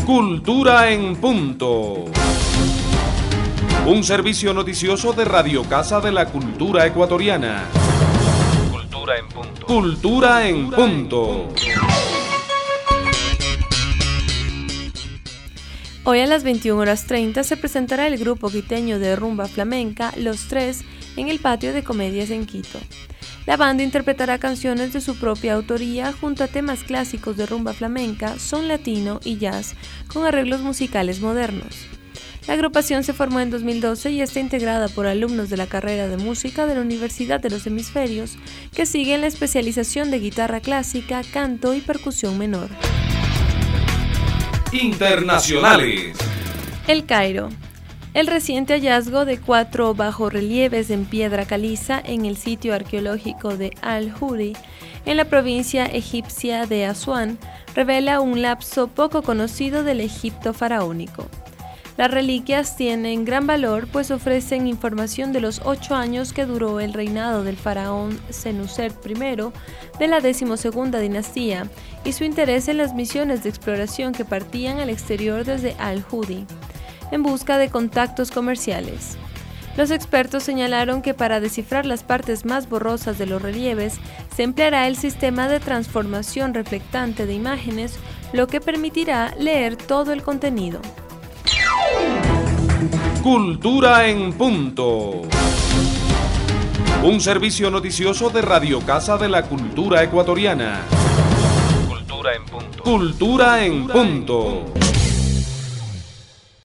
Cultura en Punto. Un servicio noticioso de Radio Casa de la Cultura Ecuatoriana. Cultura en Punto. Cultura en Punto. Hoy a las 21:30 se presentará el grupo quiteño de rumba flamenca Los Tres en el Patio de Comedias en Quito. La banda interpretará canciones de su propia autoría junto a temas clásicos de rumba flamenca, son latino y jazz, con arreglos musicales modernos. La agrupación se formó en 2012 y está integrada por alumnos de la carrera de música de la Universidad de los Hemisferios que siguen la especialización de guitarra clásica, canto y percusión menor. Internacionales. El Cairo. El reciente hallazgo de 4 bajorrelieves en piedra caliza en el sitio arqueológico de Al-Huri, en la provincia egipcia de Asuán, revela un lapso poco conocido del Egipto faraónico. Las reliquias tienen gran valor, pues ofrecen información de los 8 años que duró el reinado del faraón Senusert I de la 12ª dinastía y su interés en las misiones de exploración que partían al exterior desde Al-Hudi, en busca de contactos comerciales. Los expertos señalaron que para descifrar las partes más borrosas de los relieves se empleará el sistema de transformación reflectante de imágenes, lo que permitirá leer todo el contenido. Cultura en Punto. Un servicio noticioso de Radio Casa de la Cultura Ecuatoriana. Cultura en Punto. Cultura en Punto.